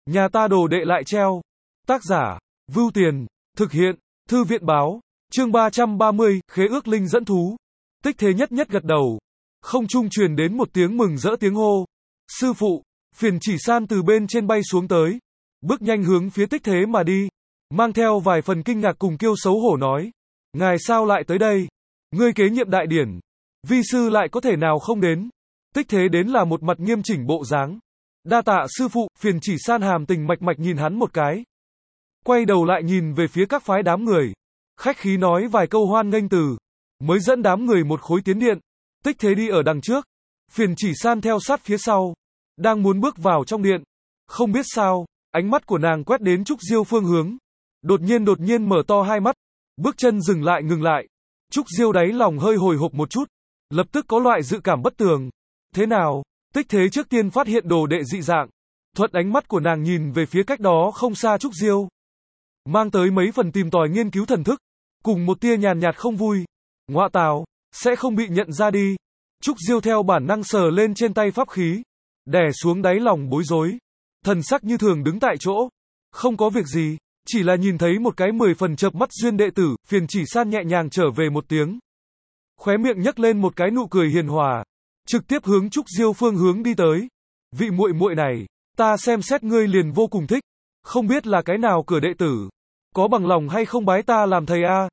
Nhà ta đồ đệ lại treo. Tác giả, Vưu Tiền, thực hiện, Thư viện báo, chương 330, khế ước linh dẫn thú. Tích Thế nhất nhất gật đầu. Không trung truyền đến một tiếng mừng rỡ tiếng hô. Sư phụ, Phiền Chỉ San từ bên trên bay xuống tới. Bước nhanh hướng phía Tích Thế mà đi. Mang theo vài phần kinh ngạc cùng kiêu xấu hổ nói. Ngài sao lại tới đây? Ngươi kế nhiệm đại điển. Vi sư lại có thể nào không đến? Tích Thế đến là một mặt nghiêm chỉnh bộ dáng. Đa tạ sư phụ, Phiền Chỉ San hàm tình mạch mạch nhìn hắn một cái. Quay đầu lại nhìn về phía các phái đám người. Khách khí nói vài câu hoan nghênh từ. Mới dẫn đám người một khối tiến điện. Tích Thế đi ở đằng trước. Phiền Chỉ San theo sát phía sau. Đang muốn bước vào trong điện. Không biết sao, ánh mắt của nàng quét đến Trúc Diêu phương hướng. Đột nhiên mở to hai mắt. Bước chân dừng lại ngừng lại. Trúc Diêu đáy lòng hơi hồi hộp một chút. Lập tức có loại dự cảm bất tường. Thế nào? Tích Thế trước tiên phát hiện đồ đệ dị dạng. Thuận ánh mắt của nàng nhìn về phía cách đó không xa Trúc Diêu. Mang tới mấy phần tìm tòi nghiên cứu thần thức. Cùng một tia nhàn nhạt không vui. Ngoạ tào, sẽ không bị nhận ra đi. Trúc Diêu theo bản năng sờ lên trên tay pháp khí. Đè xuống đáy lòng bối rối. Thần sắc như thường đứng tại chỗ. Không có việc gì. Chỉ là nhìn thấy một cái 10 phần chợp mắt duyên đệ tử. Phiền Chỉ San nhẹ nhàng trở về một tiếng. Khóe miệng nhấc lên một cái nụ cười hiền hòa. Trực tiếp hướng Trúc Diêu phương hướng đi tới. Vị muội muội này, ta xem xét ngươi liền vô cùng thích. Không biết là cái nào cửa đệ tử. Có bằng lòng hay không bái ta làm thầy a?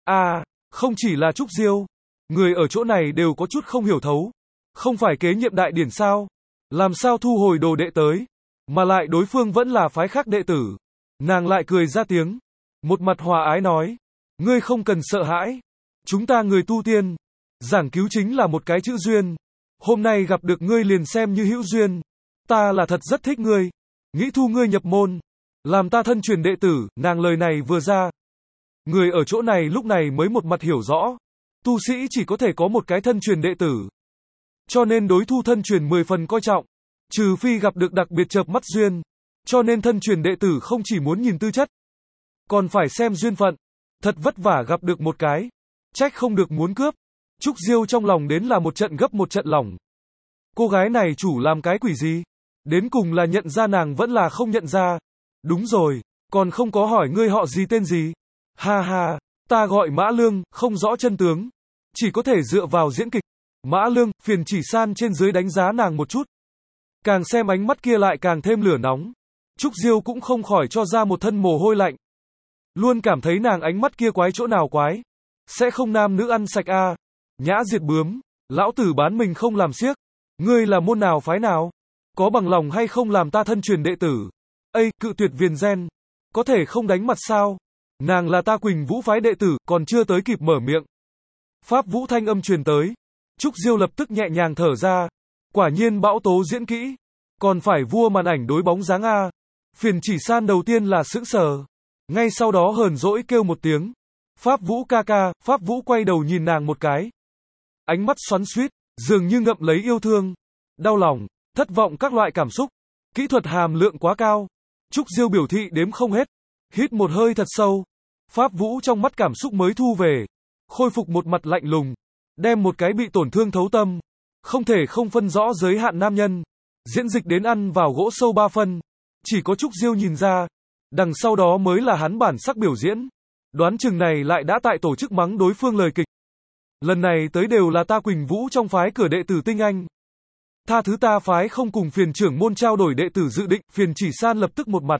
Không chỉ là Trúc Diêu. Người ở chỗ này đều có chút không hiểu thấu. Không phải kế nhiệm đại điển sao? Làm sao thu hồi đồ đệ tới? Mà lại đối phương vẫn là phái khác đệ tử. Nàng lại cười ra tiếng. Một mặt hòa ái nói. Ngươi không cần sợ hãi. Chúng ta người tu tiên. Giảng cứu chính là một cái chữ duyên. Hôm nay gặp được ngươi liền xem như hữu duyên. Ta là thật rất thích ngươi. Nghĩ thu ngươi nhập môn. Làm ta thân truyền đệ tử, nàng lời này vừa ra. Người ở chỗ này lúc này mới một mặt hiểu rõ. Tu sĩ chỉ có thể có một cái thân truyền đệ tử. Cho nên đối thu thân truyền 10 phần coi trọng. Trừ phi gặp được đặc biệt chợp mắt duyên. Cho nên thân truyền đệ tử không chỉ muốn nhìn tư chất. Còn phải xem duyên phận. Thật vất vả gặp được một cái. Trách không được muốn cướp. Trúc Diêu trong lòng đến là một trận gấp một trận lỏng. Cô gái này chủ làm cái quỷ gì? Đến cùng là nhận ra nàng vẫn là không nhận ra. Đúng rồi, còn không có hỏi ngươi họ gì tên gì. Ha ha, ta gọi Mã Lương, không rõ chân tướng. Chỉ có thể dựa vào diễn kịch. Mã Lương, Phiền Chỉ San trên dưới đánh giá nàng một chút. Càng xem ánh mắt kia lại càng thêm lửa nóng. Trúc Diêu cũng không khỏi cho ra một thân mồ hôi lạnh. Luôn cảm thấy nàng ánh mắt kia quái chỗ nào quái. Sẽ không nam nữ ăn sạch a? Nhã diệt bướm, lão tử bán mình không làm xiếc. Ngươi là môn nào phái nào? Có bằng lòng hay không làm ta thân truyền đệ tử? Ây, cự tuyệt viền gen. Có thể không đánh mặt sao? Nàng là ta Quỳnh Vũ phái đệ tử, còn chưa tới kịp mở miệng. Pháp Vũ thanh âm truyền tới. Trúc Diêu lập tức nhẹ nhàng thở ra. Quả nhiên bão tố diễn kỹ. Còn phải vua màn ảnh đối bóng dáng a. Phiền Chỉ San đầu tiên là sững sờ. Ngay sau đó hờn dỗi kêu một tiếng. Pháp Vũ ca ca. Pháp Vũ quay đầu nhìn nàng một cái. Ánh mắt xoắn xuýt, dường như ngậm lấy yêu thương, đau lòng, thất vọng các loại cảm xúc. Kỹ thuật hàm lượng quá cao. Trúc Diêu biểu thị đếm không hết. Hít một hơi thật sâu. Pháp Vũ trong mắt cảm xúc mới thu về. Khôi phục một mặt lạnh lùng. Đem một cái bị tổn thương thấu tâm. Không thể không phân rõ giới hạn nam nhân. Diễn dịch đến ăn vào gỗ sâu 3 phân. Chỉ có Trúc Diêu nhìn ra. Đằng sau đó mới là hắn bản sắc biểu diễn. Đoán chừng này lại đã tại tổ chức mắng đối phương lời kịch. Lần này tới đều là ta Quỳnh Vũ trong phái cửa đệ tử tinh anh. Tha thứ ta phái không cùng phiền trưởng môn trao đổi đệ tử dự định. Phiền Chỉ San lập tức một mặt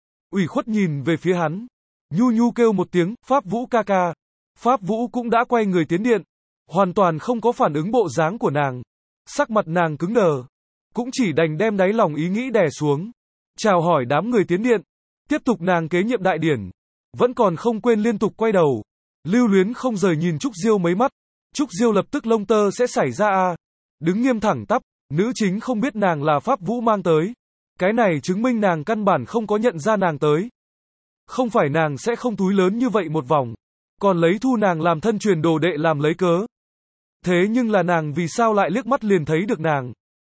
ủy khuất nhìn về phía hắn. Nhu nhu kêu một tiếng, Pháp Vũ ca ca. Pháp Vũ cũng đã quay người tiến điện. Hoàn toàn không có phản ứng bộ dáng của nàng. Sắc mặt nàng cứng đờ. Cũng chỉ đành đem đáy lòng ý nghĩ đè xuống. Chào hỏi đám người tiến điện. Tiếp tục nàng kế nhiệm đại điển. Vẫn còn không quên liên tục quay đầu. Lưu luyến không rời nhìn Trúc Diêu mấy mắt. Trúc Diêu lập tức lông tơ sẽ xảy ra a. Đứng nghiêm thẳng tắp. Nữ chính không biết nàng là Pháp Vũ mang tới. Cái này chứng minh nàng căn bản không có nhận ra nàng tới. Không phải nàng sẽ không túi lớn như vậy một vòng. Còn lấy thu nàng làm thân truyền đồ đệ làm lấy cớ. Thế nhưng là nàng vì sao lại liếc mắt liền thấy được nàng.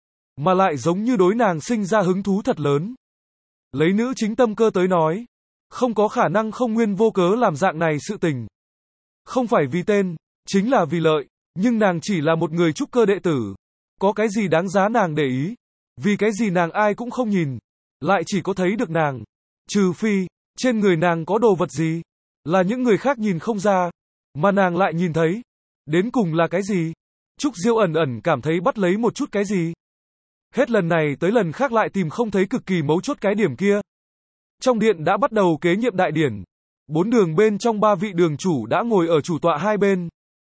Mà lại giống như đối nàng sinh ra hứng thú thật lớn. Lấy nữ chính tâm cơ tới nói. Không có khả năng không nguyên vô cớ làm dạng này sự tình. Không phải vì tên, chính là vì lợi. Nhưng nàng chỉ là một người trúc cơ đệ tử. Có cái gì đáng giá nàng để ý? Vì cái gì nàng ai cũng không nhìn. lại chỉ có thấy được nàng. Trừ phi, trên người nàng có đồ vật gì, là những người khác nhìn không ra, mà nàng lại nhìn thấy. Đến cùng là cái gì? Trúc Diêu ẩn ẩn cảm thấy bắt lấy một chút cái gì. Hết lần này tới lần khác lại tìm không thấy cực kỳ mấu chốt cái điểm kia. Trong điện đã bắt đầu kế nhiệm đại điển. 4 đường bên trong 3 vị đường chủ đã ngồi ở chủ tọa hai bên.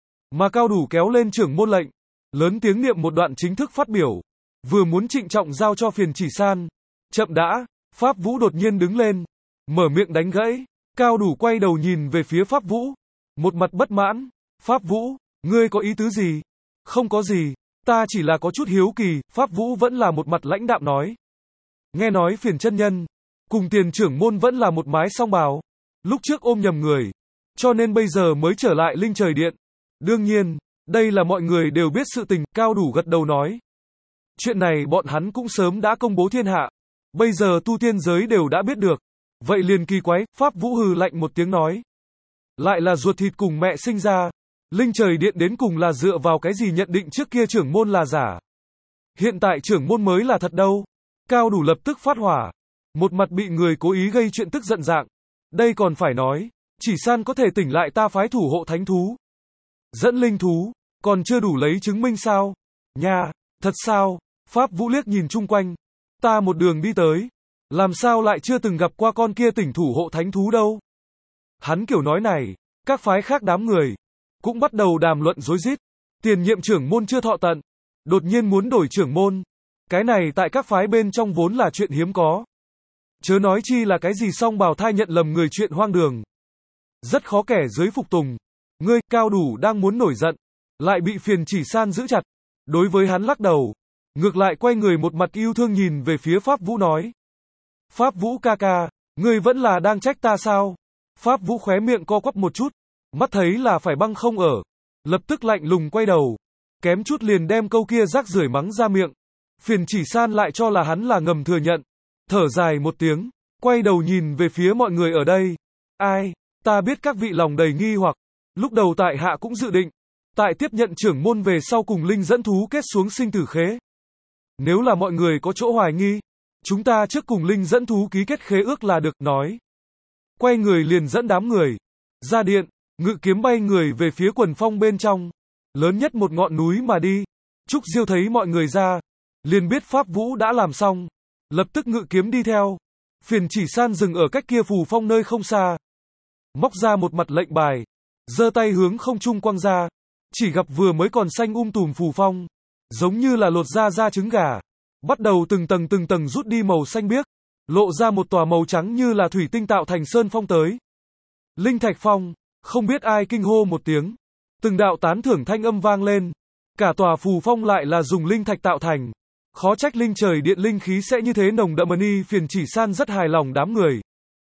Mà Cao Đủ kéo lên trưởng môn lệnh, lớn tiếng niệm một đoạn chính thức phát biểu. Vừa muốn trịnh trọng giao cho Phiền Chỉ San. Chậm đã, Pháp Vũ đột nhiên đứng lên, mở miệng đánh gãy. Cao Đủ quay đầu nhìn về phía Pháp Vũ, một mặt bất mãn. Pháp Vũ, ngươi có ý tứ gì? Không có gì, ta chỉ là có chút hiếu kỳ. Pháp Vũ vẫn là một mặt lãnh đạm nói. Nghe nói Phiền chân nhân cùng Tiền trưởng môn vẫn là một mái song bào, lúc trước ôm nhầm người, cho nên bây giờ mới trở lại Linh Trời Điện. Đương nhiên, đây là mọi người đều biết sự tình. Cao Đủ gật đầu nói. Chuyện này bọn hắn cũng sớm đã công bố thiên hạ, bây giờ tu tiên giới đều đã biết được. Vậy liền kỳ quái. Pháp Vũ hừ lạnh một tiếng nói. Lại là ruột thịt cùng mẹ sinh ra. Linh Trời Điện đến cùng là dựa vào cái gì nhận định trước kia trưởng môn là giả, hiện tại trưởng môn mới là thật đâu? Cao Đủ lập tức phát hỏa, một mặt bị người cố ý gây chuyện tức giận dạng. Đây còn phải nói, Chỉ San có thể tỉnh lại ta phái thủ hộ thánh thú, dẫn linh thú, còn chưa đủ lấy chứng minh sao? Nha, thật sao? Pháp Vũ liếc nhìn chung quanh. Ta một đường đi tới, làm sao lại chưa từng gặp qua con kia tỉnh thủ hộ thánh thú đâu? Hắn kiểu nói này, các phái khác đám người cũng bắt đầu đàm luận rối rít. Tiền nhiệm trưởng môn chưa thọ tận, đột nhiên muốn đổi trưởng môn. Cái này tại các phái bên trong vốn là chuyện hiếm có. Chớ nói chi là cái gì song bào thai nhận lầm người chuyện hoang đường. Rất khó kẻ dưới phục tùng. Ngươi, Cao Đủ đang muốn nổi giận, lại bị Phiền Chỉ San giữ chặt. Đối với hắn lắc đầu, ngược lại quay người một mặt yêu thương nhìn về phía Pháp Vũ nói. Pháp Vũ ca ca, ngươi vẫn là đang trách ta sao? Pháp Vũ khóe miệng co quắp một chút, mắt thấy là phải băng không ở, lập tức lạnh lùng quay đầu, kém chút liền đem câu kia rác rưởi mắng ra miệng. Phiền Chỉ San lại cho là hắn là ngầm thừa nhận, thở dài một tiếng, quay đầu nhìn về phía mọi người ở đây. Ai, ta biết các vị lòng đầy nghi hoặc, lúc đầu tại hạ cũng dự định, tại tiếp nhận trưởng môn về sau cùng Linh dẫn thú kết xuống sinh tử khế. Nếu là mọi người có chỗ hoài nghi, chúng ta trước cùng Linh dẫn thú ký kết khế ước là được, nói. Quay người liền dẫn đám người ra điện, ngự kiếm bay người về phía quần phong bên trong, lớn nhất một ngọn núi mà đi. Trúc Diêu thấy mọi người ra, liền biết Pháp Vũ đã làm xong, lập tức ngự kiếm đi theo. Phiền Chỉ San dừng ở cách kia phù phong nơi không xa, móc ra một mặt lệnh bài, giơ tay hướng không trung quăng ra, chỉ gặp vừa mới còn xanh tùm phù phong, giống như là lột ra trứng gà, bắt đầu từng tầng rút đi màu xanh biếc, lộ ra một tòa màu trắng như là thủy tinh tạo thành sơn phong tới. Linh Thạch Phong, không biết ai kinh hô một tiếng, từng đạo tán thưởng thanh âm vang lên, cả tòa phù phong lại là dùng linh thạch tạo thành, khó trách Linh Trời Điện linh khí sẽ như thế nồng đậm. Phiền Chỉ San rất hài lòng, đám người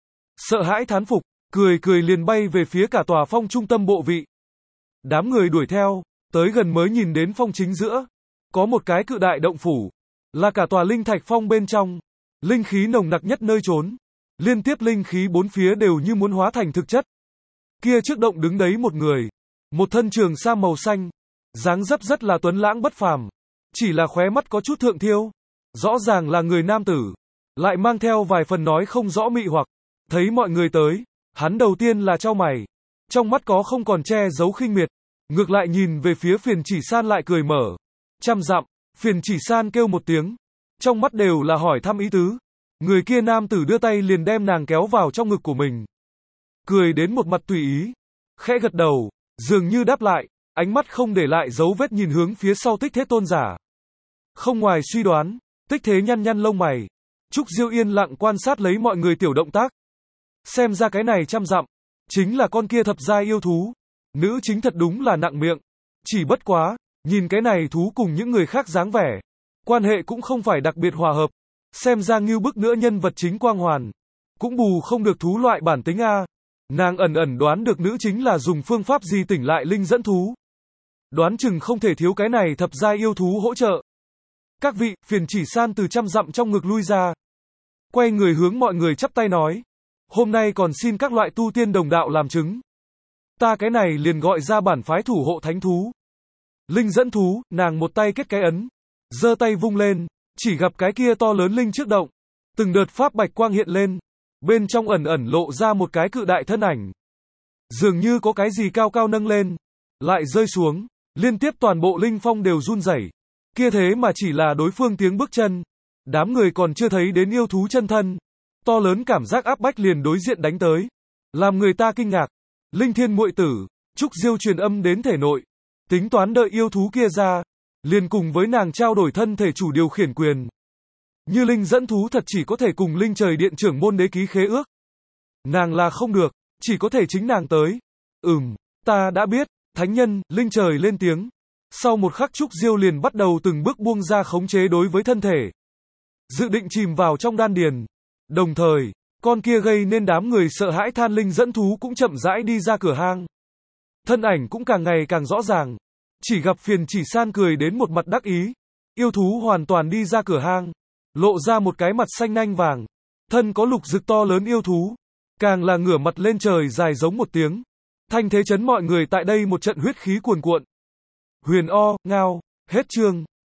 sợ hãi thán phục, cười liền bay về phía cả tòa phong trung tâm bộ vị. Đám người đuổi theo, tới gần mới nhìn đến phong chính giữa, có một cái cự đại động phủ, là cả tòa Linh Thạch Phong bên trong, linh khí nồng nặc nhất nơi trốn, liên tiếp linh khí bốn phía đều như muốn hóa thành thực chất. Kia trước động đứng đấy một người, một thân trường sam màu xanh, dáng dấp rất là tuấn lãng bất phàm, chỉ là khóe mắt có chút thượng thiêu, rõ ràng là người nam tử, lại mang theo vài phần nói không rõ mị hoặc. Thấy mọi người tới, hắn đầu tiên là chau mày, trong mắt có không còn che giấu khinh miệt, ngược lại nhìn về phía Phiền Chỉ San lại cười mở. Trăm dặm, Phiền Chỉ San kêu một tiếng, trong mắt đều là hỏi thăm ý tứ. Người kia nam tử đưa tay liền đem nàng kéo vào trong ngực của mình, cười đến một mặt tùy ý, khẽ gật đầu, dường như đáp lại, ánh mắt không để lại dấu vết nhìn hướng phía sau Tích Thế tôn giả. Không ngoài suy đoán, Tích Thế nhăn lông mày, Trúc Diêu yên lặng quan sát lấy mọi người tiểu động tác. Xem ra cái này trăm dặm, chính là con kia thập giai yêu thú. Nữ chính thật đúng là nặng miệng. Chỉ bất quá, nhìn cái này thú cùng những người khác dáng vẻ, quan hệ cũng không phải đặc biệt hòa hợp. Xem ra ngưu bức nữa nhân vật chính quang hoàn, cũng bù không được thú loại bản tính a. Nàng ẩn đoán được nữ chính là dùng phương pháp gì tỉnh lại linh dẫn thú. Đoán chừng không thể thiếu cái này thập giai yêu thú hỗ trợ. Các vị, Phiền Chỉ San từ trăm dặm trong ngực lui ra, quay người hướng mọi người chắp tay nói, hôm nay còn xin các loại tu tiên đồng đạo làm chứng. Ta cái này liền gọi ra bản phái thủ hộ thánh thú. Linh dẫn thú, nàng một tay kết cái ấn, giơ tay vung lên, chỉ gặp cái kia to lớn linh trước động, Từng đợt pháp bạch quang hiện lên, bên trong ẩn ẩn lộ ra một cái cự đại thân ảnh. Dường như có cái gì cao cao nâng lên, lại rơi xuống, liên tiếp toàn bộ linh phong đều run rẩy. Kia thế mà chỉ là đối phương tiếng bước chân. Đám người còn chưa thấy đến yêu thú chân thân. To lớn cảm giác áp bách liền đối diện đánh tới. Làm người ta kinh ngạc. Linh thiên muội tử, Trúc Diêu truyền âm đến thể nội. Tính toán đợi yêu thú kia ra. Liền cùng với nàng trao đổi thân thể chủ điều khiển quyền. Như linh dẫn thú thật chỉ có thể cùng linh trời điện trưởng môn đế ký khế ước. Nàng là không được, chỉ có thể chính nàng tới. Ta đã biết, thánh nhân, linh trời lên tiếng. Sau một khắc Trúc Diêu liền bắt đầu từng bước buông ra khống chế đối với thân thể. Dự định chìm vào trong đan điền. Đồng thời, con kia gây nên đám người sợ hãi than linh dẫn thú cũng chậm rãi đi ra cửa hang. Thân ảnh cũng càng ngày càng rõ ràng. Chỉ gặp Phiền Chỉ San cười đến một mặt đắc ý. Yêu thú hoàn toàn đi ra cửa hang. Lộ ra một cái mặt xanh nanh vàng. Thân có lục rực to lớn yêu thú. Càng là ngửa mặt lên trời dài giống một tiếng. Thanh thế chấn mọi người tại đây một trận huyết khí cuồn cuộn. Huyền O, ngao, hết chương.